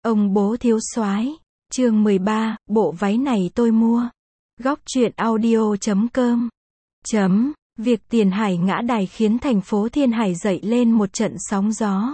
Ông bố thiếu soái. Chương 13, bộ váy này tôi mua. Góc truyện audio.com. Việc Tiền Hải ngã đài khiến thành phố Thiên Hải dậy lên một trận sóng gió.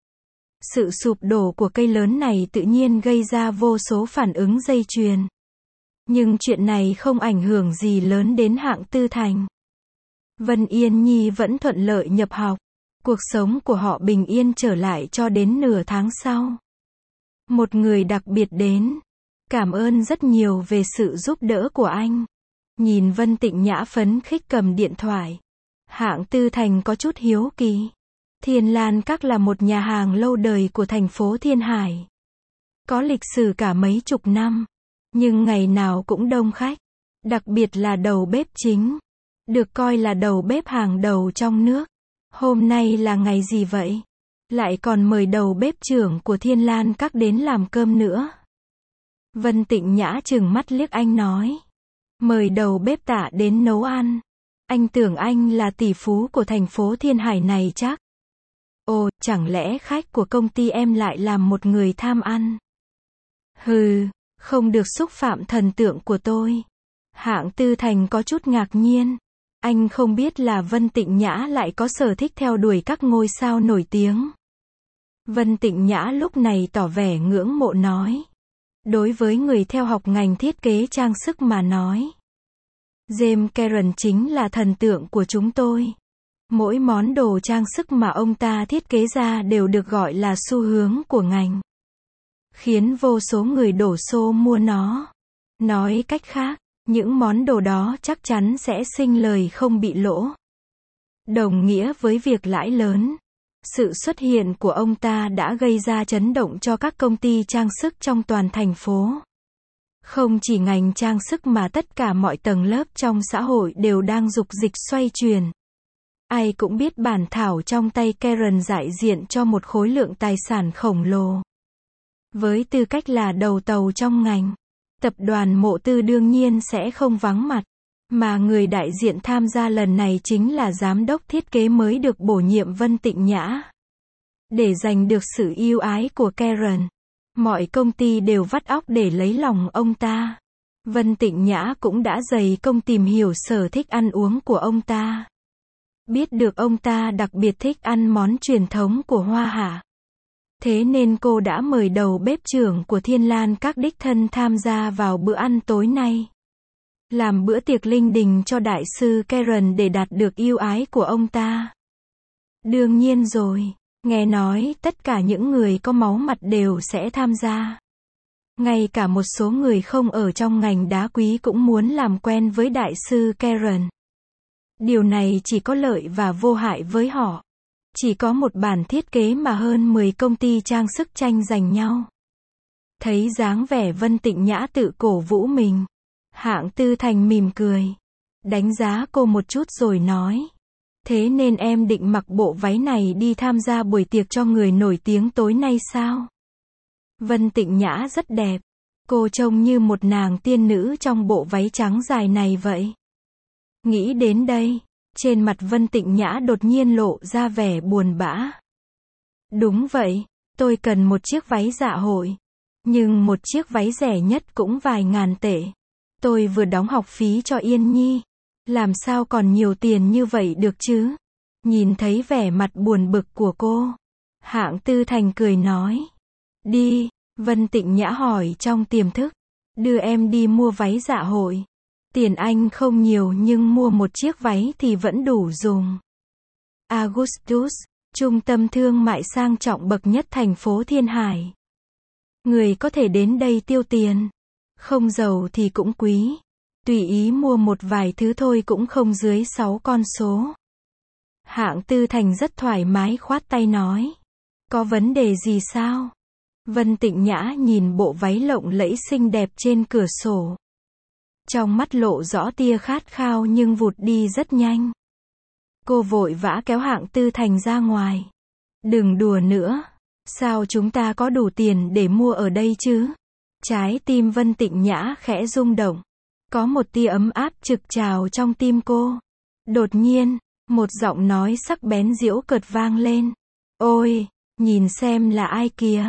Sự sụp đổ của cây lớn này tự nhiên gây ra vô số phản ứng dây chuyền. Nhưng chuyện này không ảnh hưởng gì lớn đến Hạng Tư Thành. Vân Yên Nhi vẫn thuận lợi nhập học. Cuộc sống của họ bình yên trở lại cho đến nửa tháng sau. Một người đặc biệt đến. Cảm ơn rất nhiều về sự giúp đỡ của anh. Nhìn Vân Tịnh Nhã phấn khích cầm điện thoại. Hạng Tư Thành có chút hiếu kỳ. Thiên Lan Các là một nhà hàng lâu đời của thành phố Thiên Hải. Có lịch sử cả mấy chục năm. Nhưng ngày nào cũng đông khách. Đặc biệt là đầu bếp chính. Được coi là đầu bếp hàng đầu trong nước. Hôm nay là ngày gì vậy? Lại còn mời đầu bếp trưởng của Thiên Lan Các đến làm cơm nữa. Vân Tịnh Nhã trừng mắt liếc anh nói. Mời đầu bếp Tạ đến nấu ăn. Anh tưởng anh là tỷ phú của thành phố Thiên Hải này chắc. Ồ, chẳng lẽ khách của công ty em lại làm một người tham ăn? Hừ, không được xúc phạm thần tượng của tôi. Hạng Tư Thành có chút ngạc nhiên. Anh không biết là Vân Tịnh Nhã lại có sở thích theo đuổi các ngôi sao nổi tiếng. Vân Tịnh Nhã lúc này tỏ vẻ ngưỡng mộ nói. Đối với người theo học ngành thiết kế trang sức mà nói, James Cameron chính là thần tượng của chúng tôi. Mỗi món đồ trang sức mà ông ta thiết kế ra đều được gọi là xu hướng của ngành. Khiến vô số người đổ xô mua nó. Nói cách khác, những món đồ đó chắc chắn sẽ sinh lời không bị lỗ. Đồng nghĩa với việc lãi lớn. Sự xuất hiện của ông ta đã gây ra chấn động cho các công ty trang sức trong toàn thành phố. Không chỉ ngành trang sức mà tất cả mọi tầng lớp trong xã hội đều đang dục dịch xoay chuyển. Ai cũng biết bản thảo trong tay Karen đại diện cho một khối lượng tài sản khổng lồ. Với tư cách là đầu tàu trong ngành, tập đoàn Mộ Tư đương nhiên sẽ không vắng mặt. Mà người đại diện tham gia lần này chính là giám đốc thiết kế mới được bổ nhiệm Vân Tịnh Nhã. Để giành được sự yêu ái của Karen, mọi công ty đều vắt óc để lấy lòng ông ta. Vân Tịnh Nhã cũng đã dày công tìm hiểu sở thích ăn uống của ông ta. Biết được ông ta đặc biệt thích ăn món truyền thống của Hoa Hạ. Thế nên cô đã mời đầu bếp trưởng của Thiên Lan Các đích thân tham gia vào bữa ăn tối nay. Làm bữa tiệc linh đình cho đại sư Karen để đạt được yêu ái của ông ta. Đương nhiên rồi, nghe nói tất cả những người có máu mặt đều sẽ tham gia. Ngay cả một số người không ở trong ngành đá quý cũng muốn làm quen với đại sư Karen. Điều này chỉ có lợi và vô hại với họ. Chỉ có một bản thiết kế mà hơn 10 công ty trang sức tranh giành nhau. Thấy dáng vẻ Vân Tịnh Nhã tự cổ vũ mình, Hạng Tư Thành mỉm cười, đánh giá cô một chút rồi nói. Thế nên em định mặc bộ váy này đi tham gia buổi tiệc cho người nổi tiếng tối nay sao? Vân Tịnh Nhã rất đẹp. Cô trông như một nàng tiên nữ trong bộ váy trắng dài này vậy. Nghĩ đến đây, trên mặt Vân Tịnh Nhã đột nhiên lộ ra vẻ buồn bã. Đúng vậy, tôi cần một chiếc váy dạ hội. Nhưng một chiếc váy rẻ nhất cũng vài ngàn tệ. Tôi vừa đóng học phí cho Yên Nhi. Làm sao còn nhiều tiền như vậy được chứ? Nhìn thấy vẻ mặt buồn bực của cô, Hạng Tư Thành cười nói. Đi, Vân Tịnh Nhã hỏi trong tiềm thức. Đưa em đi mua váy dạ hội. Tiền anh không nhiều nhưng mua một chiếc váy thì vẫn đủ dùng. Augustus, trung tâm thương mại sang trọng bậc nhất thành phố Thiên Hải. Người có thể đến đây tiêu tiền. Không giàu thì cũng quý. Tùy ý mua một vài thứ thôi cũng không dưới 6 con số. Hạng Tư Thành rất thoải mái khoát tay nói. Có vấn đề gì sao? Vân Tịnh Nhã nhìn bộ váy lộng lẫy xinh đẹp trên cửa sổ. Trong mắt lộ rõ tia khát khao nhưng vụt đi rất nhanh. Cô vội vã kéo Hạng Tư Thành ra ngoài. Đừng đùa nữa. Sao chúng ta có đủ tiền để mua ở đây chứ? Trái tim Vân Tịnh Nhã khẽ rung động. Có một tia ấm áp trực trào trong tim cô. Đột nhiên, một giọng nói sắc bén giễu cợt vang lên. Ôi, nhìn xem là ai kìa.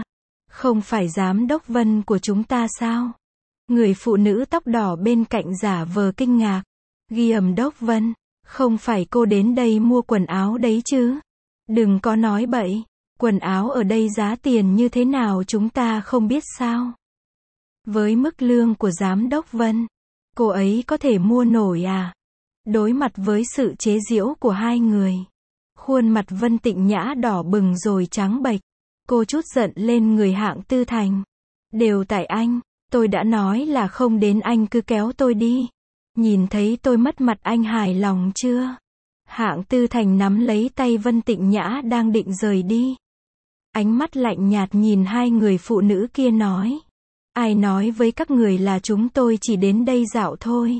Không phải giám đốc Vân của chúng ta sao? Người phụ nữ tóc đỏ bên cạnh giả vờ kinh ngạc. Giám đốc Vân, không phải cô đến đây mua quần áo đấy chứ? Đừng có nói bậy, quần áo ở đây giá tiền như thế nào chúng ta không biết sao? Với mức lương của giám đốc Vân, cô ấy có thể mua nổi à? Đối mặt với sự chế giễu của hai người, khuôn mặt Vân Tịnh Nhã đỏ bừng rồi trắng bệch. Cô trút giận lên người Hạng Tư Thành. Đều tại anh, tôi đã nói là không đến anh cứ kéo tôi đi. Nhìn thấy tôi mất mặt anh hài lòng chưa? Hạng Tư Thành nắm lấy tay Vân Tịnh Nhã đang định rời đi. Ánh mắt lạnh nhạt nhìn hai người phụ nữ kia nói. Ai nói với các người là chúng tôi chỉ đến đây dạo thôi?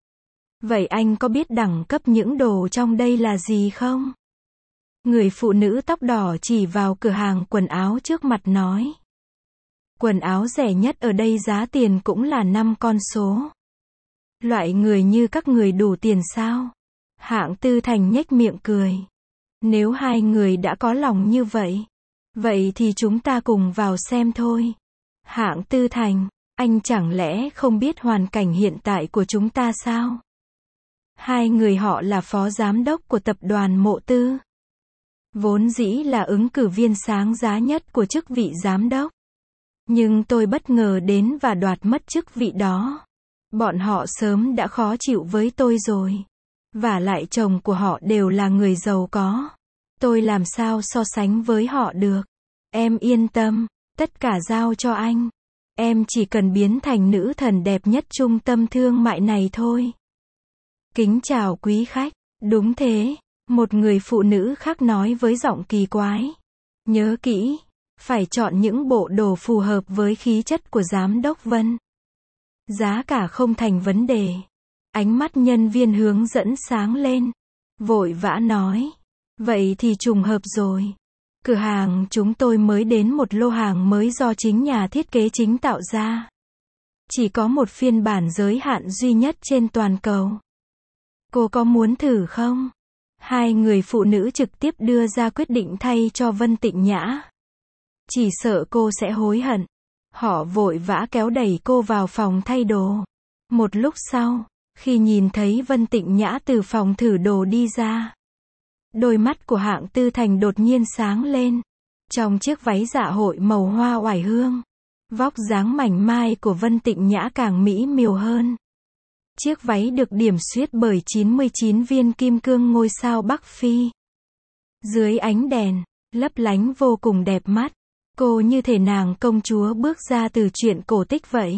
Vậy anh có biết đẳng cấp những đồ trong đây là gì không? Người phụ nữ tóc đỏ chỉ vào cửa hàng quần áo trước mặt nói. Quần áo rẻ nhất ở đây giá tiền cũng là 5 con số. Loại người như các người đủ tiền sao? Hạng Tư Thành nhếch miệng cười. Nếu hai người đã có lòng như vậy, vậy thì chúng ta cùng vào xem thôi. Hạng Tư Thành, anh chẳng lẽ không biết hoàn cảnh hiện tại của chúng ta sao? Hai người họ là phó giám đốc của tập đoàn Mộ Tư. Vốn dĩ là ứng cử viên sáng giá nhất của chức vị giám đốc. Nhưng tôi bất ngờ đến và đoạt mất chức vị đó. Bọn họ sớm đã khó chịu với tôi rồi. Và lại chồng của họ đều là người giàu có. Tôi làm sao so sánh với họ được. Em yên tâm, tất cả giao cho anh. Em chỉ cần biến thành nữ thần đẹp nhất trung tâm thương mại này thôi. Kính chào quý khách. Đúng thế, một người phụ nữ khác nói với giọng kỳ quái. Nhớ kỹ, phải chọn những bộ đồ phù hợp với khí chất của giám đốc Vân. Giá cả không thành vấn đề. Ánh mắt nhân viên hướng dẫn sáng lên. Vội vã nói. Vậy thì trùng hợp rồi. Cửa hàng chúng tôi mới đến một lô hàng mới do chính nhà thiết kế chính tạo ra. Chỉ có một phiên bản giới hạn duy nhất trên toàn cầu. Cô có muốn thử không? Hai người phụ nữ trực tiếp đưa ra quyết định thay cho Vân Tịnh Nhã. Chỉ sợ cô sẽ hối hận. Họ vội vã kéo đẩy cô vào phòng thay đồ. Một lúc sau, khi nhìn thấy Vân Tịnh Nhã từ phòng thử đồ đi ra, đôi mắt của Hạng Tư Thành đột nhiên sáng lên. Trong chiếc váy dạ hội màu hoa oải hương, vóc dáng mảnh mai của Vân Tịnh Nhã càng mỹ miều hơn. Chiếc váy được điểm xuyết bởi 99 viên kim cương ngôi sao Bắc Phi. Dưới ánh đèn, lấp lánh vô cùng đẹp mắt. Cô như thể nàng công chúa bước ra từ truyện cổ tích vậy.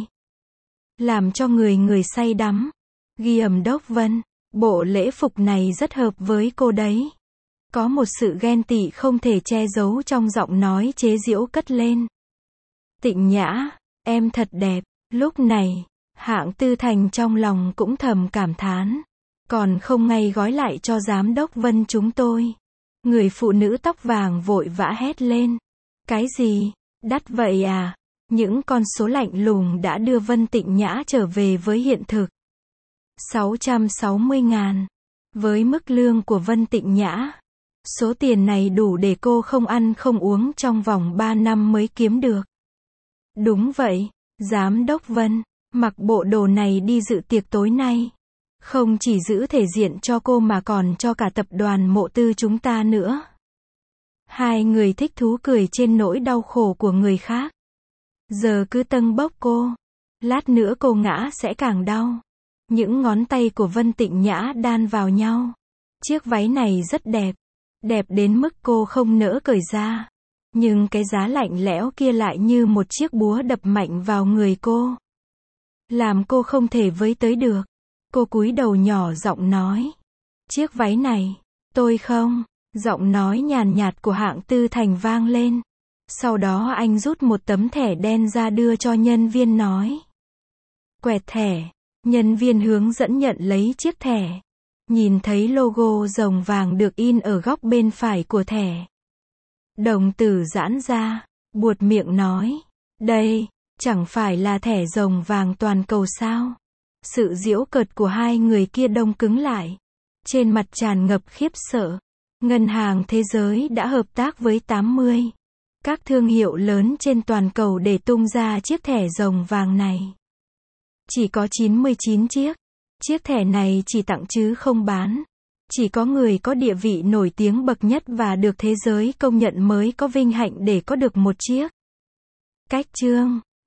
Làm cho người say đắm. Giám đốc Vân, bộ lễ phục này rất hợp với cô đấy. Có một sự ghen tị không thể che giấu trong giọng nói chế giễu cất lên. Tịnh Nhã, em thật đẹp. Lúc này, Hạng Tư Thành trong lòng cũng thầm cảm thán. Còn không ngay gói lại cho giám đốc Vân chúng tôi. Người phụ nữ tóc vàng vội vã hét lên. Cái gì? Đắt vậy à? Những con số lạnh lùng đã đưa Vân Tịnh Nhã trở về với hiện thực. 660.000. Với mức lương của Vân Tịnh Nhã, số tiền này đủ để cô không ăn không uống trong vòng 3 năm mới kiếm được. Đúng vậy, giám đốc Vân, mặc bộ đồ này đi dự tiệc tối nay. Không chỉ giữ thể diện cho cô mà còn cho cả tập đoàn Mộ Tư chúng ta nữa. Hai người thích thú cười trên nỗi đau khổ của người khác. Giờ cứ tâng bốc cô. Lát nữa cô ngã sẽ càng đau. Những ngón tay của Vân Tịnh Nhã đan vào nhau. Chiếc váy này rất đẹp. Đẹp đến mức cô không nỡ cởi ra. Nhưng cái giá lạnh lẽo kia lại như một chiếc búa đập mạnh vào người cô. Làm cô không thể với tới được. Cô cúi đầu nhỏ giọng nói. Chiếc váy này, tôi không. Giọng nói nhàn nhạt của Hạng Tư Thành vang lên. Sau đó anh rút một tấm thẻ đen ra đưa cho nhân viên nói. Quẹt thẻ. Nhân viên hướng dẫn nhận lấy chiếc thẻ. Nhìn thấy logo rồng vàng được in ở góc bên phải của thẻ. Đồng tử giãn ra, buột miệng nói. Đây, chẳng phải là thẻ rồng vàng toàn cầu sao? Sự giễu cợt của hai người kia đông cứng lại. Trên mặt tràn ngập khiếp sợ. Ngân hàng Thế giới đã hợp tác với 80 các thương hiệu lớn trên toàn cầu để tung ra chiếc thẻ rồng vàng này. Chỉ có 99 chiếc. Chiếc thẻ này chỉ tặng chứ không bán. Chỉ có người có địa vị nổi tiếng bậc nhất và được thế giới công nhận mới có vinh hạnh để có được một chiếc. Cách chương